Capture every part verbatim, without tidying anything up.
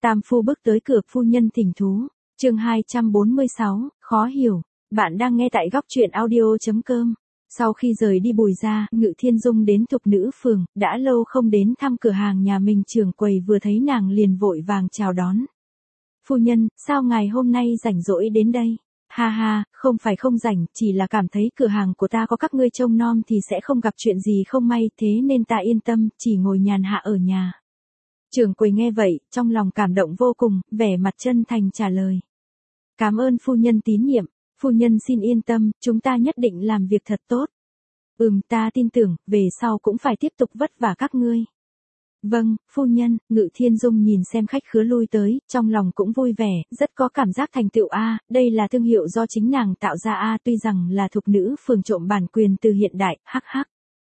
Tam phu bước tới cửa, phu nhân thỉnh thú. Chương hai trăm bốn mươi sáu, khó hiểu. Bạn đang nghe tại góc truyện audio chấm com. Sau khi rời đi Bùi gia, Ngự Thiên Dung đến Thục Nữ Phường, đã lâu không đến thăm cửa hàng nhà mình, trưởng quầy vừa thấy nàng liền vội vàng chào đón. Phu nhân, sao ngài hôm nay rảnh rỗi đến đây? Ha ha, không phải không rảnh, chỉ là cảm thấy cửa hàng của ta có các ngươi trông nom thì sẽ không gặp chuyện gì không may, thế nên ta yên tâm, chỉ ngồi nhàn hạ ở nhà. Trưởng quầy nghe vậy, trong lòng cảm động vô cùng, vẻ mặt chân thành trả lời. Cảm ơn phu nhân tín nhiệm, phu nhân xin yên tâm, chúng ta nhất định làm việc thật tốt. Ừm, ta tin tưởng, về sau cũng phải tiếp tục vất vả các ngươi. Vâng, phu nhân. Ngự Thiên Dung nhìn xem khách khứa lui tới, trong lòng cũng vui vẻ, rất có cảm giác thành tựu a, đây là thương hiệu do chính nàng tạo ra a, tuy rằng là Thục Nữ Phường trộm bản quyền từ hiện đại, hắc hắc.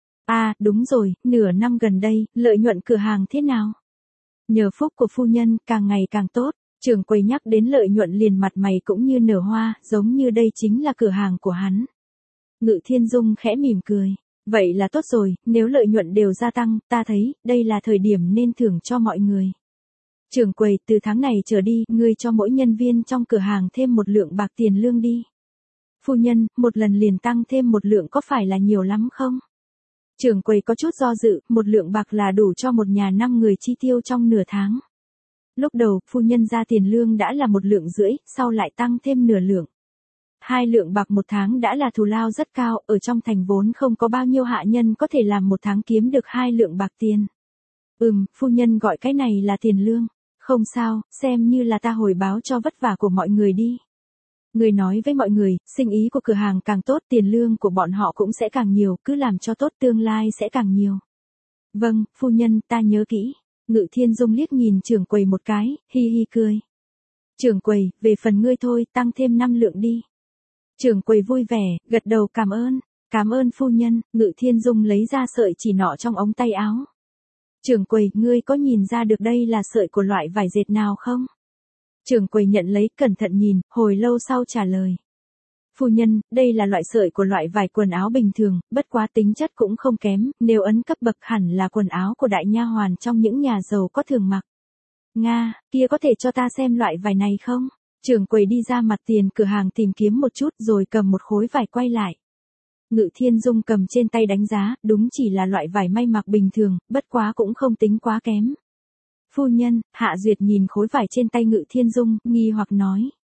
A, đúng rồi, nửa năm gần đây, lợi nhuận cửa hàng thế nào? Nhờ phúc của phu nhân, càng ngày càng tốt. Trưởng quầy nhắc đến lợi nhuận liền mặt mày cũng như nở hoa, giống như đây chính là cửa hàng của hắn. Ngự Thiên Dung khẽ mỉm cười. Vậy là tốt rồi, nếu lợi nhuận đều gia tăng, ta thấy, đây là thời điểm nên thưởng cho mọi người. Trưởng quầy, từ tháng này trở đi, ngươi cho mỗi nhân viên trong cửa hàng thêm một lượng bạc tiền lương đi. Phu nhân, một lần liền tăng thêm một lượng có phải là nhiều lắm không? Trưởng quầy có chút do dự, một lượng bạc là đủ cho một nhà năm người chi tiêu trong nửa tháng. Lúc đầu, phu nhân ra tiền lương đã là một lượng rưỡi, sau lại tăng thêm nửa lượng. Hai lượng bạc một tháng đã là thù lao rất cao, ở trong thành vốn không có bao nhiêu hạ nhân có thể làm một tháng kiếm được hai lượng bạc tiền. Ừm, phu nhân gọi cái này là tiền lương. Không sao, xem như là ta hồi báo cho vất vả của mọi người đi. Người nói với mọi người, sinh ý của cửa hàng càng tốt, tiền lương của bọn họ cũng sẽ càng nhiều, cứ làm cho tốt tương lai sẽ càng nhiều. Vâng, phu nhân, ta nhớ kỹ. Ngự Thiên Dung liếc nhìn trưởng quầy một cái, hi hi cười. Trưởng quầy, về phần ngươi thôi, tăng thêm năm lượng đi. Trưởng quầy vui vẻ, gật đầu cảm ơn. Cảm ơn phu nhân. Ngự Thiên Dung lấy ra sợi chỉ nọ trong ống tay áo. Trưởng quầy, ngươi có nhìn ra được đây là sợi của loại vải dệt nào không? Trưởng quầy nhận lấy, cẩn thận nhìn, hồi lâu sau trả lời. Phu nhân, đây là loại sợi của loại vải quần áo bình thường, bất quá tính chất cũng không kém, nếu ấn cấp bậc hẳn là quần áo của đại nha hoàn trong những nhà giàu có thường mặc. Nga, kia có thể cho ta xem loại vải này không? Trưởng quầy đi ra mặt tiền cửa hàng tìm kiếm một chút rồi cầm một khối vải quay lại. Ngự Thiên Dung cầm trên tay đánh giá, đúng chỉ là loại vải may mặc bình thường, bất quá cũng không tính quá kém. Phu nhân, Hạ Duyệt nhìn khối vải trên tay Ngự Thiên Dung, nghi hoặc nói.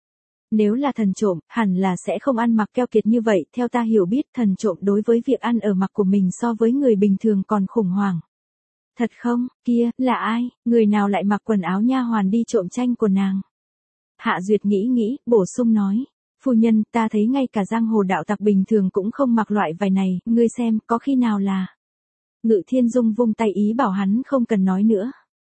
Nếu là thần trộm, hẳn là sẽ không ăn mặc keo kiệt như vậy, theo ta hiểu biết thần trộm đối với việc ăn ở mặc của mình so với người bình thường còn khủng hoảng. Thật không, kia, là ai, người nào lại mặc quần áo nha hoàn đi trộm tranh của nàng? Hạ Duyệt nghĩ nghĩ, bổ sung nói. Phu nhân, ta thấy ngay cả giang hồ đạo tặc bình thường cũng không mặc loại vải này, ngươi xem, có khi nào là... Ngự Thiên Dung vung tay ý bảo hắn không cần nói nữa.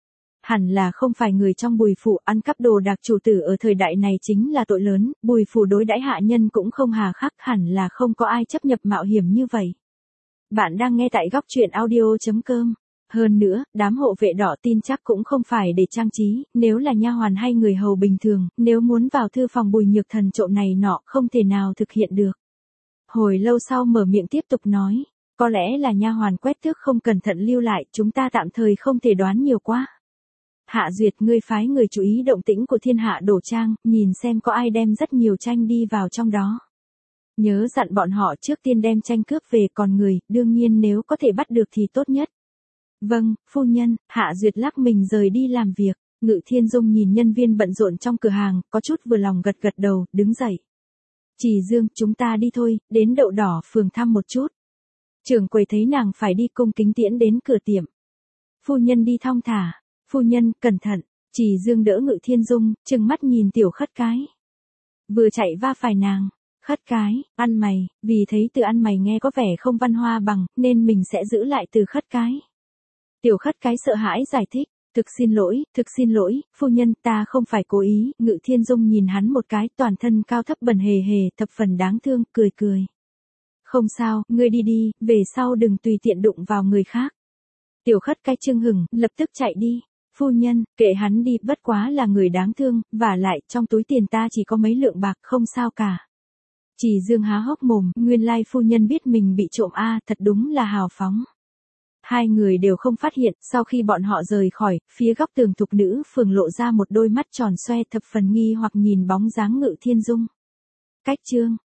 Hẳn là không phải người trong Bùi phủ, ăn cắp đồ đạc chủ tử ở thời đại này chính là tội lớn, Bùi phủ đối đãi hạ nhân cũng không hà khắc, hẳn là không có ai chấp nhập mạo hiểm như vậy. Bạn đang nghe tại góc truyện audio chấm com. Hơn nữa, đám hộ vệ đỏ tin chắc cũng không phải để trang trí, nếu là nha hoàn hay người hầu bình thường, nếu muốn vào thư phòng Bùi Nhược Thần trộm này nọ không thể nào thực hiện được. Hồi lâu sau mở miệng tiếp tục nói, có lẽ là nha hoàn quét tước không cẩn thận lưu lại, chúng ta tạm thời không thể đoán nhiều quá. Hạ Duyệt, ngươi phái người chú ý động tĩnh của thiên hạ đổ trang, nhìn xem có ai đem rất nhiều tranh đi vào trong đó. Nhớ dặn bọn họ trước tiên đem tranh cướp về, còn người, đương nhiên nếu có thể bắt được thì tốt nhất. Vâng, phu nhân. Hạ Duyệt lắc mình rời đi làm việc. Ngự Thiên Dung nhìn nhân viên bận rộn trong cửa hàng, có chút vừa lòng gật gật đầu, đứng dậy. Chỉ Dương, chúng ta đi thôi, đến Đậu Đỏ phường thăm một chút. Trưởng quầy thấy nàng phải đi cung kính tiễn đến cửa tiệm. Phu nhân đi thong thả. Phu nhân, cẩn thận. Chỉ Dương đỡ Ngự Thiên Dung, trừng mắt nhìn tiểu khất cái. Vừa chạy va phải nàng. Khất cái, ăn mày, vì thấy từ ăn mày nghe có vẻ không văn hoa bằng, nên mình sẽ giữ lại từ khất cái. Tiểu khất cái sợ hãi giải thích, thực xin lỗi, thực xin lỗi, phu nhân, ta không phải cố ý. Ngự Thiên Dung nhìn hắn một cái, toàn thân cao thấp bẩn hề hề, thập phần đáng thương, cười cười. Không sao, ngươi đi đi, về sau đừng tùy tiện đụng vào người khác. Tiểu khất cái chưng hửng, lập tức chạy đi. Phu nhân, kệ hắn đi, bất quá là người đáng thương, vả lại, trong túi tiền ta chỉ có mấy lượng bạc, không sao cả. Chỉ Dương há hốc mồm, nguyên lai phu nhân biết mình bị trộm a, thật đúng là hào phóng. Hai người đều không phát hiện, sau khi bọn họ rời khỏi, phía góc tường thục nữ phường lộ ra một đôi mắt tròn xoe thập phần nghi hoặc nhìn bóng dáng Ngự Thiên Dung. Cách chương